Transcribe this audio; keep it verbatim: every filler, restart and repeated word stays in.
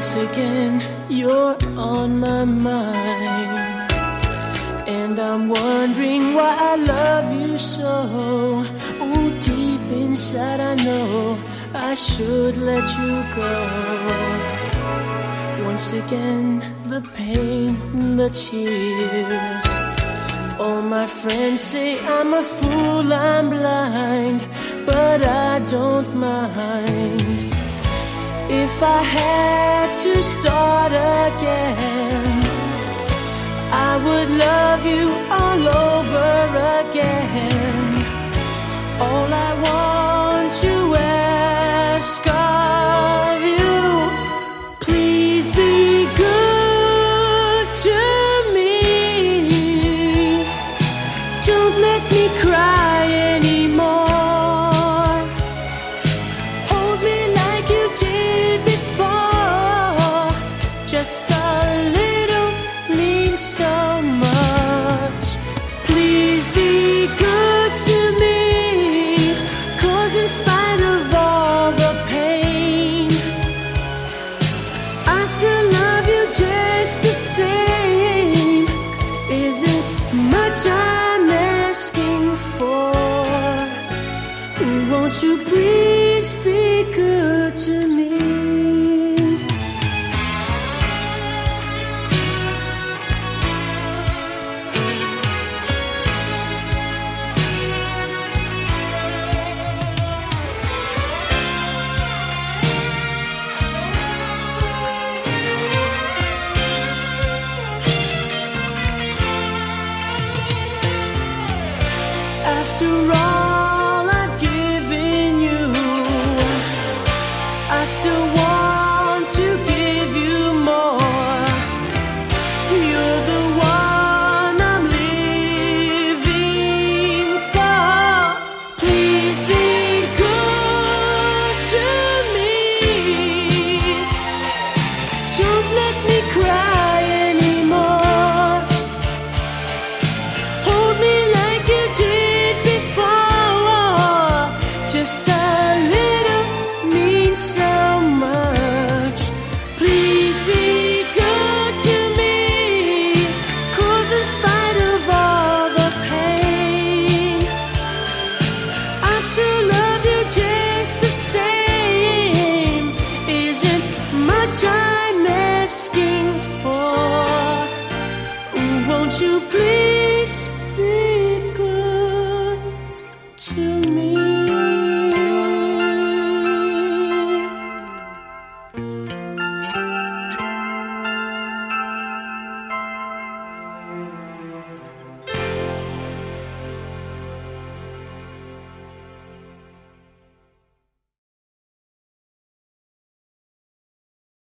Once again, you're on my mind, and I'm wondering why I love you so. Oh, deep inside I know I should let you go. Once again, the pain, the tears. All my friends say I'm a fool, I'm blind, but I don't mind. If I had to start again, I would love you all over again. All I want to ask of you, please be good to me. Don't let me cry anymore. Hold me like you did before. Just a little means so much.